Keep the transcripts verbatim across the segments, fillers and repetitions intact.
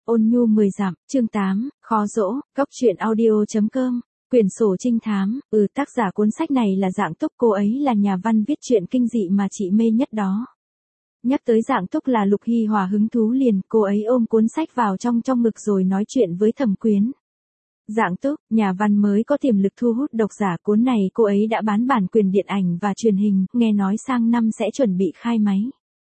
Ôn nhu mười dặm, chương tám, khó dỗ, góc truyện audio.com, quyển sổ trinh thám, ừ tác giả cuốn sách này là Dạng Túc, cô ấy là nhà văn viết truyện kinh dị mà chị mê nhất đó. Nhắc tới Dạng Túc là Lục Hy Hòa hứng thú liền, cô ấy ôm cuốn sách vào trong trong ngực rồi nói chuyện với Thẩm Quyến. Dạng Túc, nhà văn mới có tiềm lực thu hút độc giả, cuốn này cô ấy đã bán bản quyền điện ảnh và truyền hình, nghe nói sang năm sẽ chuẩn bị khai máy.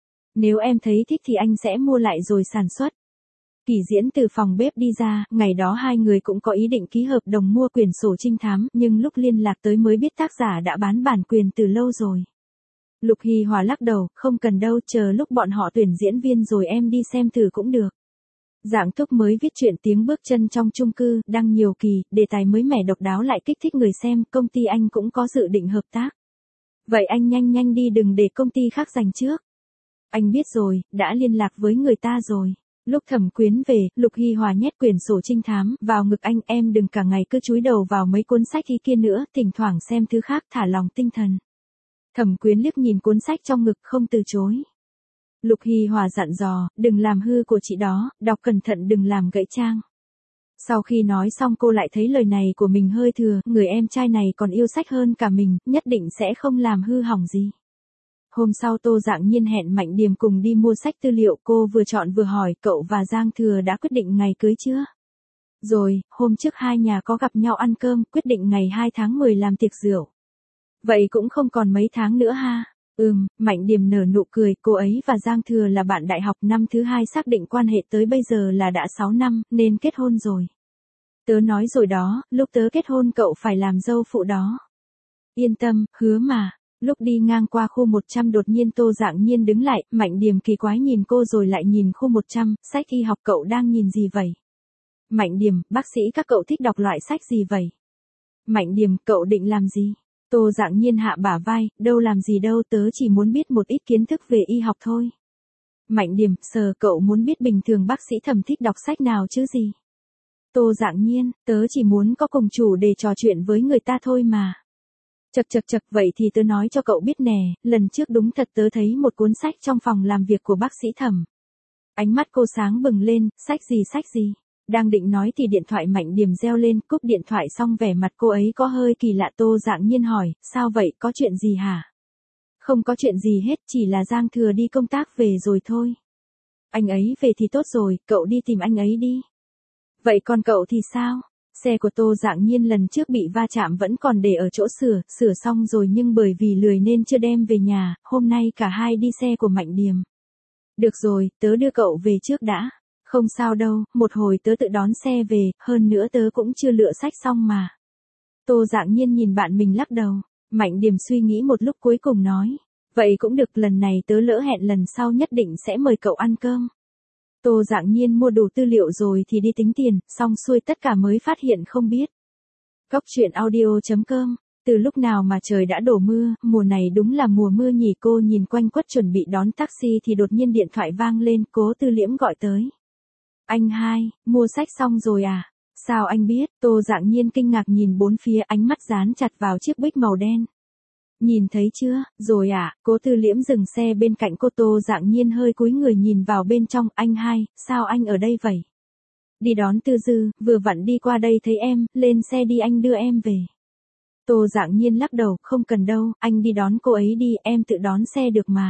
Nếu em thấy thích thì anh sẽ mua lại rồi sản xuất. Kỳ Diễn từ phòng bếp đi ra, ngày đó hai người cũng có ý định ký hợp đồng mua quyển sổ trinh thám, nhưng lúc liên lạc tới mới biết tác giả đã bán bản quyền từ lâu rồi. Lục Hy Hòa lắc đầu, không cần đâu, chờ lúc bọn họ tuyển diễn viên rồi em đi xem thử cũng được. Dạng Túc mới viết truyện Tiếng Bước Chân Trong Chung Cư, đăng nhiều kỳ, đề tài mới mẻ độc đáo lại kích thích người xem, công ty anh cũng có dự định hợp tác. Vậy anh nhanh nhanh đi, đừng để công ty khác giành trước. Anh biết rồi, đã liên lạc với người ta rồi. Lúc Thẩm Quyến về, Lục Hy Hòa nhét quyển sổ trinh thám vào ngực anh, em đừng cả ngày cứ chúi đầu vào mấy cuốn sách kia nữa, thỉnh thoảng xem thứ khác, thả lòng tinh thần. Thẩm Quyến liếc nhìn cuốn sách trong ngực không từ chối. Lục Hy Hòa dặn dò, đừng làm hư của chị đó, đọc cẩn thận đừng làm gãy trang. Sau khi nói xong cô lại thấy lời này của mình hơi thừa, người em trai này còn yêu sách hơn cả mình, nhất định sẽ không làm hư hỏng gì. Hôm sau Tô Dạng Nhiên hẹn Mạnh Điềm cùng đi mua sách tư liệu, cô vừa chọn vừa hỏi, cậu và Giang Thừa đã quyết định ngày cưới chưa? Rồi, hôm trước hai nhà có gặp nhau ăn cơm, quyết định ngày hai tháng mười làm tiệc rượu. Vậy cũng không còn mấy tháng nữa ha. Ừm, Mạnh Điềm nở nụ cười, cô ấy và Giang Thừa là bạn đại học, năm thứ hai xác định quan hệ tới bây giờ là đã sáu năm, nên kết hôn rồi. Tớ nói rồi đó, lúc tớ kết hôn cậu phải làm dâu phụ đó. Yên tâm, hứa mà. Lúc đi ngang qua khu một trăm đột nhiên Tô Dạng Nhiên đứng lại, Mạnh Điềm kỳ quái nhìn cô rồi lại nhìn khu một trăm, sách y học cậu đang nhìn gì vậy? Mạnh Điềm, bác sĩ các cậu thích đọc loại sách gì vậy? Mạnh Điềm, cậu định làm gì? Tô Dạng Nhiên hạ bả vai, đâu làm gì đâu, tớ chỉ muốn biết một ít kiến thức về y học thôi. Mạnh Điềm, sờ, cậu muốn biết bình thường bác sĩ Thẩm thích đọc sách nào chứ gì? Tô Dạng Nhiên, tớ chỉ muốn có cùng chủ để trò chuyện với người ta thôi mà. Chật chật chật, vậy thì tớ nói cho cậu biết nè, lần trước đúng thật tớ thấy một cuốn sách trong phòng làm việc của bác sĩ Thẩm. Ánh mắt cô sáng bừng lên, sách gì sách gì? Đang định nói thì điện thoại Mạnh Điềm reo lên, cúp điện thoại xong vẻ mặt cô ấy có hơi kỳ lạ. Tô Dạng Nhiên hỏi, sao vậy, có chuyện gì hả? Không có chuyện gì hết, chỉ là Giang Thừa đi công tác về rồi thôi. Anh ấy về thì tốt rồi, cậu đi tìm anh ấy đi. Vậy còn cậu thì sao? Xe của Tô Dạng Nhiên lần trước bị va chạm vẫn còn để ở chỗ sửa, sửa xong rồi nhưng bởi vì lười nên chưa đem về nhà, hôm nay cả hai đi xe của Mạnh Điềm. Được rồi, tớ đưa cậu về trước đã. Không sao đâu, một hồi tớ tự đón xe về, hơn nữa tớ cũng chưa lựa sách xong mà. Tô Dạng Nhiên nhìn bạn mình lắc đầu, Mạnh Điềm suy nghĩ một lúc cuối cùng nói, vậy cũng được, lần này tớ lỡ hẹn lần sau nhất định sẽ mời cậu ăn cơm. Tô Dạng Nhiên mua đủ tư liệu rồi thì đi tính tiền, xong xuôi tất cả mới phát hiện không biết. Góc truyện audio.com, từ lúc nào mà trời đã đổ mưa, mùa này đúng là mùa mưa nhỉ. Cô nhìn quanh quất chuẩn bị đón taxi thì đột nhiên điện thoại vang lên, Cố Tư Liễm gọi tới. Anh hai, mua sách xong rồi à? Sao anh biết? Tô Dạng Nhiên kinh ngạc nhìn bốn phía, ánh mắt dán chặt vào chiếc bích màu đen. Nhìn thấy chưa, rồi à? Cố Tư Liễm dừng xe bên cạnh cô. Tô Dạng Nhiên hơi cúi người nhìn vào bên trong, anh hai, sao anh ở đây vậy? Đi đón Tư Dư, vừa vặn đi qua đây thấy em, lên xe đi anh đưa em về. Tô Dạng Nhiên lắc đầu, không cần đâu, anh đi đón cô ấy đi, em tự đón xe được mà.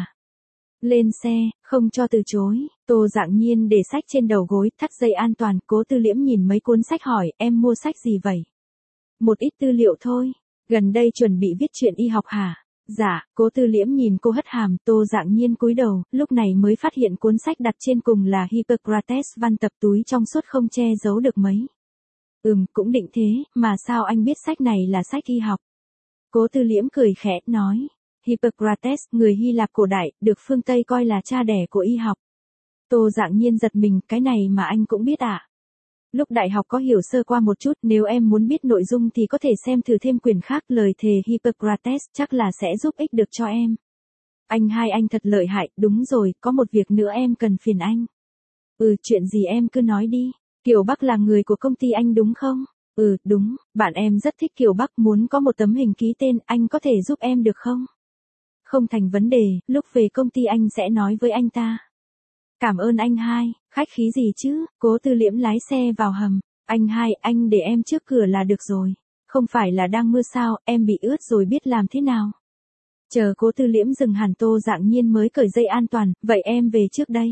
Lên xe, không cho từ chối. Tô Dạng Nhiên để sách trên đầu gối, thắt dây an toàn. Cố Tư Liễm nhìn mấy cuốn sách hỏi, em mua sách gì vậy? Một ít tư liệu thôi. Gần đây chuẩn bị viết truyện y học hả? Dạ. Cố Tư Liễm nhìn cô hất hàm. Tô Dạng Nhiên cúi đầu, lúc này mới phát hiện cuốn sách đặt trên cùng là Hippocrates văn tập túi trong suốt không che giấu được mấy. Ừm, cũng định thế, mà sao anh biết sách này là sách y học? Cố Tư Liễm cười khẽ, nói. Hippocrates, người Hy Lạp cổ đại, được phương Tây coi là cha đẻ của y học. Tô Dạng Nhiên giật mình, cái này mà anh cũng biết à? Lúc đại học có hiểu sơ qua một chút, nếu em muốn biết nội dung thì có thể xem thử thêm quyển khác, lời thề Hippocrates, chắc là sẽ giúp ích được cho em. Anh hai anh thật lợi hại, đúng rồi, có một việc nữa em cần phiền anh. Ừ, chuyện gì em cứ nói đi. Kiều Bắc là người của công ty anh đúng không? Ừ, đúng, bạn em rất thích Kiều Bắc, muốn có một tấm hình ký tên, anh có thể giúp em được không? Không thành vấn đề, lúc về công ty anh sẽ nói với anh ta. Cảm ơn anh hai, khách khí gì chứ, Cố Tư Liễm lái xe vào hầm. Anh hai, anh để em trước cửa là được rồi. Không phải là đang mưa sao, em bị ướt rồi biết làm thế nào. Chờ Cố Tư Liễm dừng hẳn Tô Dạng Nhiên mới cởi dây an toàn, vậy em về trước đây.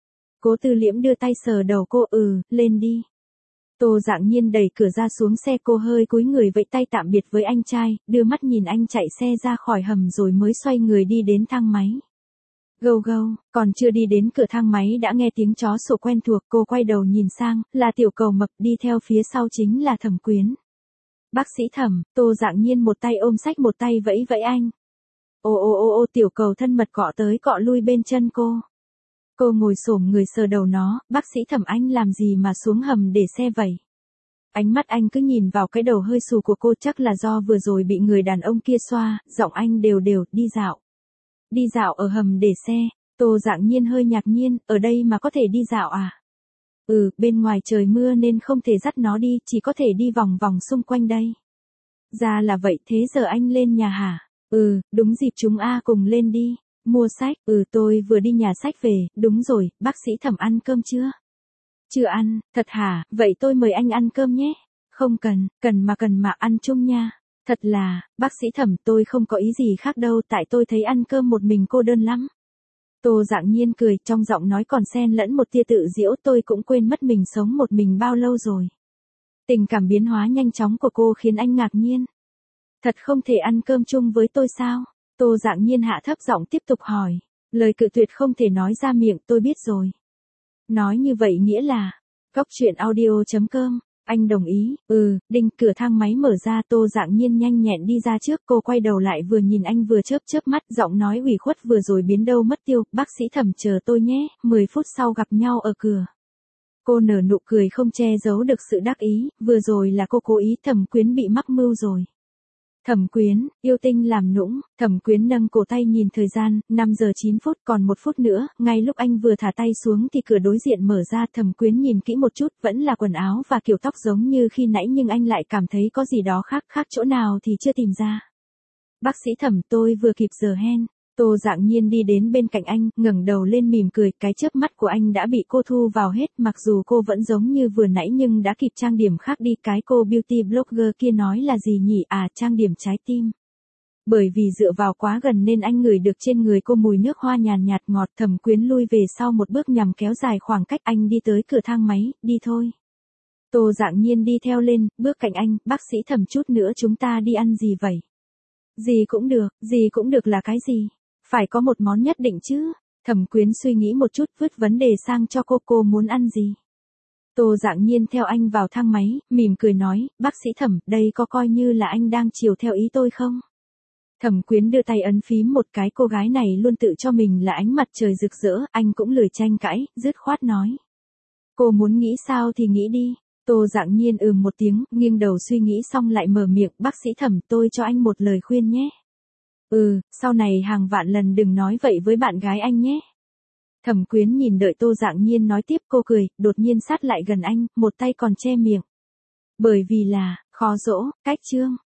Cố Tư Liễm đưa tay sờ đầu cô, ừ, lên đi. Tô Dạng Nhiên đẩy cửa ra xuống xe, cô hơi cúi người vẫy tay tạm biệt với anh trai, đưa mắt nhìn anh chạy xe ra khỏi hầm rồi mới xoay người đi đến thang máy. Gâu gâu, còn chưa đi đến cửa thang máy đã nghe tiếng chó sủa quen thuộc, cô quay đầu nhìn sang, là Tiểu Cầu Mập, đi theo phía sau chính là Thẩm Quyến. Bác sĩ Thẩm, Tô Dạng Nhiên một tay ôm sách một tay vẫy vẫy anh. Ô ô ô ô Tiểu Cầu thân mật cọ tới cọ lui bên chân cô. Cô ngồi xổm người sờ đầu nó, bác sĩ Thẩm anh làm gì mà xuống hầm để xe vậy? Ánh mắt anh cứ nhìn vào cái đầu hơi xù của cô, chắc là do vừa rồi bị người đàn ông kia xoa, giọng anh đều đều, đi dạo. Đi dạo ở hầm để xe, Tô Dạng Nhiên hơi ngạc nhiên, ở đây mà có thể đi dạo à? Ừ, bên ngoài trời mưa nên không thể dắt nó đi, chỉ có thể đi vòng vòng xung quanh đây. Ra là vậy, thế giờ anh lên nhà hả? Ừ, đúng dịp chúng a cùng lên đi. Mua sách, ừ tôi vừa đi nhà sách về, đúng rồi, bác sĩ Thẩm ăn cơm chưa? Chưa ăn, thật hả, vậy tôi mời anh ăn cơm nhé. Không cần, cần mà cần mà ăn chung nha. Thật là, bác sĩ Thẩm tôi không có ý gì khác đâu, tại tôi thấy ăn cơm một mình cô đơn lắm. Tô Dạng Nhiên cười, trong giọng nói còn xen lẫn một tia tự giễu, tôi cũng quên mất mình sống một mình bao lâu rồi. Tình cảm biến hóa nhanh chóng của cô khiến anh ngạc nhiên. Thật không thể ăn cơm chung với tôi sao? Tô Dạng Nhiên hạ thấp giọng tiếp tục hỏi. Lời cự tuyệt không thể nói ra miệng, tôi biết rồi. Nói như vậy nghĩa là, góc truyện audio chấm com, anh đồng ý, ừ, đinh, cửa thang máy mở ra, Tô Dạng Nhiên nhanh nhẹn đi ra trước, cô quay đầu lại vừa nhìn anh vừa chớp chớp mắt, giọng nói ủy khuất vừa rồi biến đâu mất tiêu, bác sĩ Thẩm chờ tôi nhé, mười phút sau gặp nhau ở cửa. Cô nở nụ cười không che giấu được sự đắc ý, vừa rồi là cô cố ý, Thẩm Quyến bị mắc mưu rồi. Thẩm Quyến, yêu tinh làm nũng, Thẩm Quyến nâng cổ tay nhìn thời gian, năm giờ chín phút, còn một phút nữa, ngay lúc anh vừa thả tay xuống thì cửa đối diện mở ra, Thẩm Quyến nhìn kỹ một chút, vẫn là quần áo và kiểu tóc giống như khi nãy nhưng anh lại cảm thấy có gì đó khác, khác chỗ nào thì chưa tìm ra. Bác sĩ Thẩm tôi vừa kịp giờ hen. Tô Dạng Nhiên đi đến bên cạnh anh, ngẩng đầu lên mỉm cười, cái chớp mắt của anh đã bị cô thu vào hết, mặc dù cô vẫn giống như vừa nãy nhưng đã kịp trang điểm khác đi, cái cô beauty blogger kia nói là gì nhỉ, à, trang điểm trái tim. Bởi vì dựa vào quá gần nên anh ngửi được trên người cô mùi nước hoa nhàn nhạt ngọt, Thẩm Quyến lui về sau một bước nhằm kéo dài khoảng cách, anh đi tới cửa thang máy, đi thôi. Tô Dạng Nhiên đi theo lên, bước cạnh anh, bác sĩ Thẩm chút nữa chúng ta đi ăn gì vậy? Gì cũng được, gì cũng được là cái gì? Phải có một món nhất định chứ. Thẩm Quyến suy nghĩ một chút, vứt vấn đề sang cho cô, cô muốn ăn gì? Tô Dạng Nhiên theo anh vào thang máy, mỉm cười nói, bác sĩ Thẩm, đây có coi như là anh đang chiều theo ý tôi không? Thẩm Quyến đưa tay ấn phím một cái, cô gái này luôn tự cho mình là ánh mặt trời rực rỡ, anh cũng lười tranh cãi, dứt khoát nói. Cô muốn nghĩ sao thì nghĩ đi. Tô Dạng Nhiên ừm một tiếng, nghiêng đầu suy nghĩ xong lại mở miệng, bác sĩ Thẩm tôi cho anh một lời khuyên nhé. Ừ, sau này hàng vạn lần đừng nói vậy với bạn gái anh nhé. Thẩm Quyến nhìn đợi Tô Dạng Nhiên nói tiếp, cô cười, đột nhiên sát lại gần anh, một tay còn che miệng. Bởi vì là, khó dỗ, cách chương.